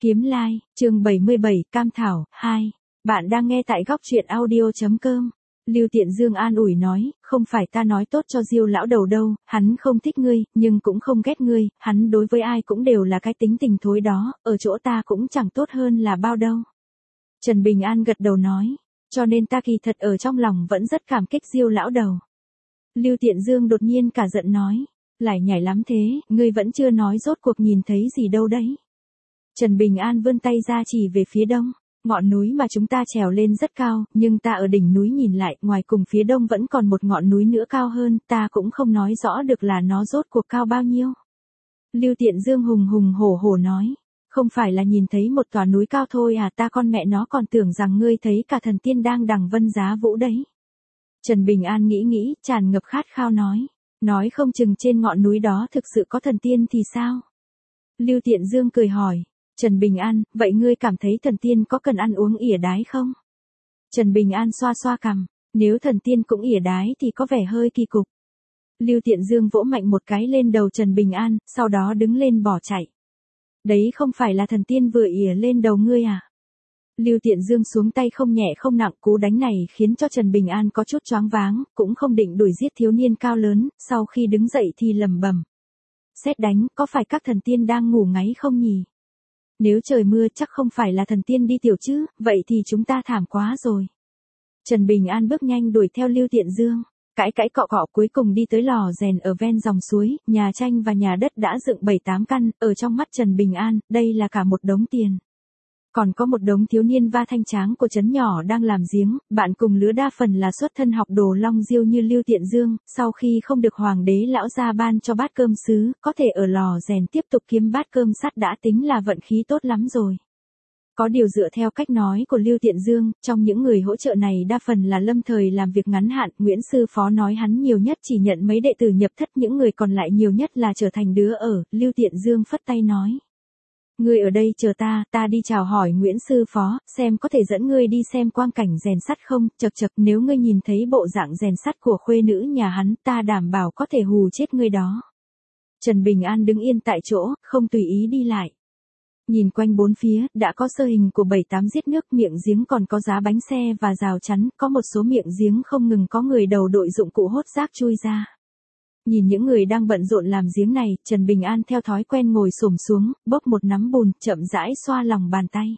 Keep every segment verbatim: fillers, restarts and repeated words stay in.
Kiếm Lai, chương bảy mươi bảy, Cam Thảo, hai. Bạn đang nghe tại góc truyện audio.com. Lưu Tiện Dương an ủi nói, không phải ta nói tốt cho Diêu lão đầu đâu, hắn không thích ngươi, nhưng cũng không ghét ngươi, hắn đối với ai cũng đều là cái tính tình thối đó, ở chỗ ta cũng chẳng tốt hơn là bao đâu. Trần Bình An gật đầu nói, cho nên ta kỳ thật ở trong lòng vẫn rất cảm kích Diêu lão đầu. Lưu Tiện Dương đột nhiên cả giận nói, lại nhảy lắm thế, ngươi vẫn chưa nói rốt cuộc nhìn thấy gì đâu đấy. Trần Bình An vươn tay ra chỉ về phía đông, ngọn núi mà chúng ta trèo lên rất cao, nhưng ta ở đỉnh núi nhìn lại, ngoài cùng phía đông vẫn còn một ngọn núi nữa cao hơn, ta cũng không nói rõ được là nó rốt cuộc cao bao nhiêu. Lưu Tiện Dương hùng hùng hổ hổ nói, không phải là nhìn thấy một tòa núi cao thôi à, ta con mẹ nó còn tưởng rằng ngươi thấy cả thần tiên đang đằng vân giá vũ đấy. Trần Bình An nghĩ nghĩ, tràn ngập khát khao nói, nói không chừng trên ngọn núi đó thực sự có thần tiên thì sao? Lưu Tiện Dương cười hỏi, Trần Bình An, vậy ngươi cảm thấy thần tiên có cần ăn uống ỉa đái không? Trần Bình An xoa xoa cằm, nếu thần tiên cũng ỉa đái thì có vẻ hơi kỳ cục. Lưu Tiện Dương vỗ mạnh một cái lên đầu Trần Bình An, sau đó đứng lên bỏ chạy. Đấy không phải là thần tiên vừa ỉa lên đầu ngươi à? Lưu Tiện Dương xuống tay không nhẹ không nặng, cú đánh này khiến cho Trần Bình An có chút choáng váng, cũng không định đuổi giết thiếu niên cao lớn, sau khi đứng dậy thì lẩm bẩm. Sét đánh, có phải các thần tiên đang ngủ ngáy không nhỉ? Nếu trời mưa chắc không phải là thần tiên đi tiểu chứ, vậy thì chúng ta thảm quá rồi. Trần Bình An bước nhanh đuổi theo Lưu Tiện Dương, cãi cãi cọ cọ cuối cùng đi tới lò rèn ở ven dòng suối, nhà tranh và nhà đất đã dựng bảy tám căn, ở trong mắt Trần Bình An, đây là cả một đống tiền. Còn có một đống thiếu niên va thanh tráng của trấn nhỏ đang làm giếng, bạn cùng lứa đa phần là xuất thân học đồ long diêu như Lưu Tiện Dương, sau khi không được hoàng đế lão gia ban cho bát cơm sứ, có thể ở lò rèn tiếp tục kiếm bát cơm sắt đã tính là vận khí tốt lắm rồi. Có điều dựa theo cách nói của Lưu Tiện Dương, trong những người hỗ trợ này đa phần là lâm thời làm việc ngắn hạn, Nguyễn Sư Phó nói hắn nhiều nhất chỉ nhận mấy đệ tử nhập thất, những người còn lại nhiều nhất là trở thành đứa ở, Lưu Tiện Dương phất tay nói. Ngươi ở đây chờ ta, ta đi chào hỏi Nguyễn Sư Phó, xem có thể dẫn ngươi đi xem quang cảnh rèn sắt không, chật chật, nếu ngươi nhìn thấy bộ dạng rèn sắt của khuê nữ nhà hắn, ta đảm bảo có thể hù chết ngươi đó. Trần Bình An đứng yên tại chỗ, không tùy ý đi lại. Nhìn quanh bốn phía, đã có sơ hình của bảy tám giếc nước, miệng giếng còn có giá bánh xe và rào chắn, có một số miệng giếng không ngừng có người đầu đội dụng cụ hốt rác chui ra. Nhìn những người đang bận rộn làm giếng này, Trần Bình An theo thói quen ngồi xổm xuống, bốc một nắm bùn, chậm rãi xoa lòng bàn tay.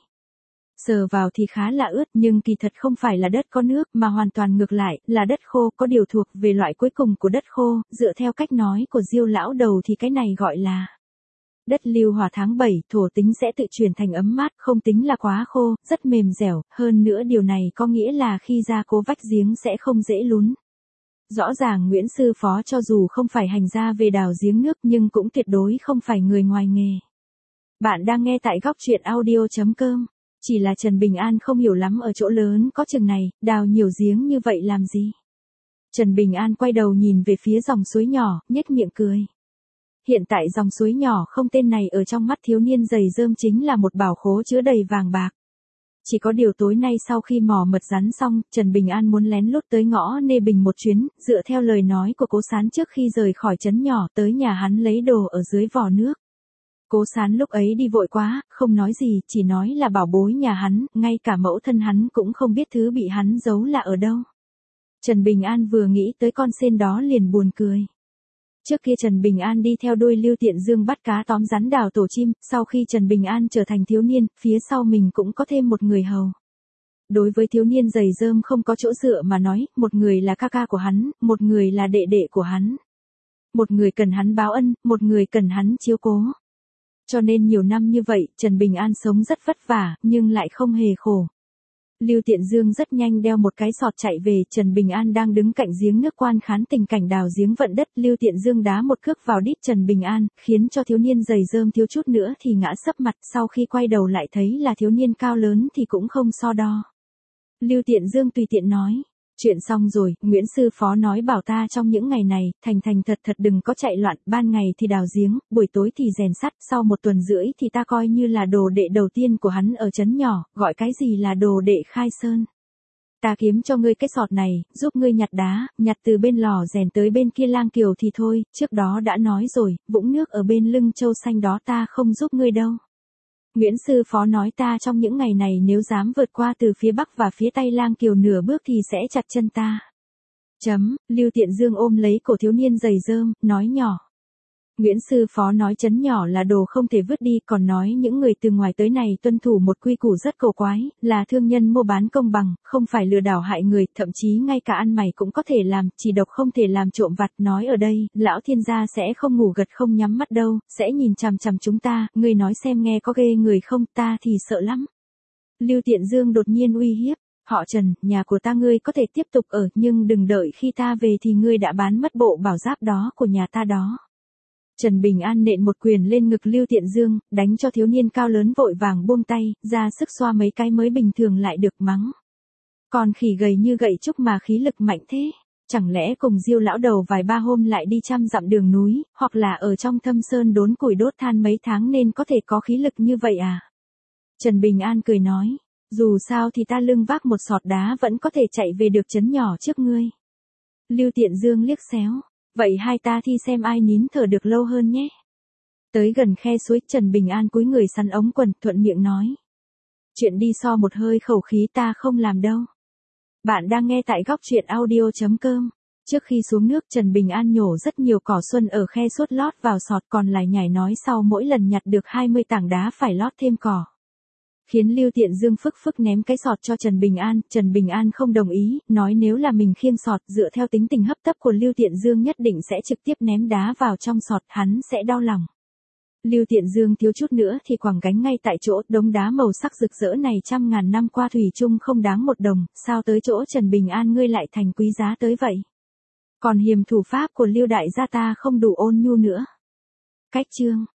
Sờ vào thì khá là ướt, nhưng kỳ thật không phải là đất có nước, mà hoàn toàn ngược lại, là đất khô, có điều thuộc về loại cuối cùng của đất khô, dựa theo cách nói của Diêu lão đầu thì cái này gọi là đất lưu hỏa tháng bảy, thổ tính sẽ tự chuyển thành ấm mát, không tính là quá khô, rất mềm dẻo, hơn nữa điều này có nghĩa là khi ra cố vách giếng sẽ không dễ lún. Rõ ràng Nguyễn Sư Phó cho dù không phải hành gia về đào giếng nước nhưng cũng tuyệt đối không phải người ngoài nghề. Bạn đang nghe tại góc truyện audio.com. Chỉ là Trần Bình An không hiểu lắm ở chỗ lớn có chừng này, đào nhiều giếng như vậy làm gì. Trần Bình An quay đầu nhìn về phía dòng suối nhỏ, nhếch miệng cười. Hiện tại dòng suối nhỏ không tên này ở trong mắt thiếu niên giày rơm chính là một bảo khố chứa đầy vàng bạc. Chỉ có điều tối nay sau khi mò mật rắn xong, Trần Bình An muốn lén lút tới ngõ Nê Bình một chuyến, dựa theo lời nói của Cố Sán trước khi rời khỏi trấn nhỏ tới nhà hắn lấy đồ ở dưới vò nước. Cố Sán lúc ấy đi vội quá, không nói gì, chỉ nói là bảo bối nhà hắn, ngay cả mẫu thân hắn cũng không biết thứ bị hắn giấu là ở đâu. Trần Bình An vừa nghĩ tới con sên đó liền buồn cười. Trước kia Trần Bình An đi theo đuôi Lưu Tiện Dương bắt cá tóm rắn đào tổ chim, sau khi Trần Bình An trở thành thiếu niên, phía sau mình cũng có thêm một người hầu. Đối với thiếu niên giày rơm không có chỗ dựa mà nói, một người là ca ca của hắn, một người là đệ đệ của hắn. Một người cần hắn báo ân, một người cần hắn chiếu cố. Cho nên nhiều năm như vậy, Trần Bình An sống rất vất vả, nhưng lại không hề khổ. Lưu Tiện Dương rất nhanh đeo một cái sọt chạy về, Trần Bình An đang đứng cạnh giếng nước quan khán tình cảnh đào giếng vận đất, Lưu Tiện Dương đá một cước vào đít Trần Bình An, khiến cho thiếu niên giày rơm thiếu chút nữa thì ngã sấp mặt, sau khi quay đầu lại thấy là thiếu niên cao lớn thì cũng không so đo. Lưu Tiện Dương tùy tiện nói, chuyện xong rồi, Nguyễn Sư Phó nói bảo ta trong những ngày này, thành thành thật thật đừng có chạy loạn, ban ngày thì đào giếng, buổi tối thì rèn sắt, sau một tuần rưỡi thì ta coi như là đồ đệ đầu tiên của hắn ở trấn nhỏ, gọi cái gì là đồ đệ khai sơn. Ta kiếm cho ngươi cái sọt này, giúp ngươi nhặt đá, nhặt từ bên lò rèn tới bên kia lang kiều thì thôi, trước đó đã nói rồi, vũng nước ở bên lưng châu xanh đó ta không giúp ngươi đâu. Nguyễn sư phó nói ta trong những ngày này nếu dám vượt qua từ phía bắc và phía tây lang kiều nửa bước thì sẽ chặt chân ta. Chấm, Lưu Tiện Dương ôm lấy cổ thiếu niên giày rơm, nói nhỏ. Nguyễn sư phó nói chấn nhỏ là đồ không thể vứt đi, còn nói những người từ ngoài tới này tuân thủ một quy củ rất cổ quái, là thương nhân mua bán công bằng, không phải lừa đảo hại người, thậm chí ngay cả ăn mày cũng có thể làm, chỉ độc không thể làm trộm vặt. Nói ở đây, lão thiên gia sẽ không ngủ gật không nhắm mắt đâu, sẽ nhìn chằm chằm chúng ta, ngươi nói xem nghe có ghê người không, ta thì sợ lắm. Lưu Tiện Dương đột nhiên uy hiếp. Họ Trần, nhà của ta ngươi có thể tiếp tục ở, nhưng đừng đợi khi ta về thì ngươi đã bán mất bộ bảo giáp đó của nhà ta đó. Trần Bình An nện một quyền lên ngực Lưu Tiện Dương, đánh cho thiếu niên cao lớn vội vàng buông tay, ra sức xoa mấy cái mới bình thường lại được mắng. Còn khỉ gầy như gậy trúc mà khí lực mạnh thế, chẳng lẽ cùng Diêu lão đầu vài ba hôm lại đi trăm dặm đường núi, hoặc là ở trong thâm sơn đốn củi đốt than mấy tháng nên có thể có khí lực như vậy à? Trần Bình An cười nói, dù sao thì ta lưng vác một sọt đá vẫn có thể chạy về được trấn nhỏ trước ngươi. Lưu Tiện Dương liếc xéo. Vậy hai ta thi xem ai nín thở được lâu hơn nhé. Tới gần khe suối, Trần Bình An cúi người sắn ống quần, thuận miệng nói. Chuyện đi so một hơi khẩu khí ta không làm đâu. Bạn đang nghe tại góc truyện audio chấm com. Trước khi xuống nước, Trần Bình An nhổ rất nhiều cỏ xuân ở khe suốt lót vào sọt, còn lại nhảy nói sau mỗi lần nhặt được hai mươi tảng đá phải lót thêm cỏ. Khiến Lưu Tiện Dương phức phức ném cái sọt cho Trần Bình An, Trần Bình An không đồng ý, nói nếu là mình khiêng sọt, dựa theo tính tình hấp tấp của Lưu Tiện Dương nhất định sẽ trực tiếp ném đá vào trong sọt, hắn sẽ đau lòng. Lưu Tiện Dương thiếu chút nữa thì quẳng gánh ngay tại chỗ, đống đá màu sắc rực rỡ này trăm ngàn năm qua thủy chung không đáng một đồng, sao tới chỗ Trần Bình An ngươi lại thành quý giá tới vậy? Còn hiềm thủ pháp của Lưu đại gia ta không đủ ôn nhu nữa. Cách chương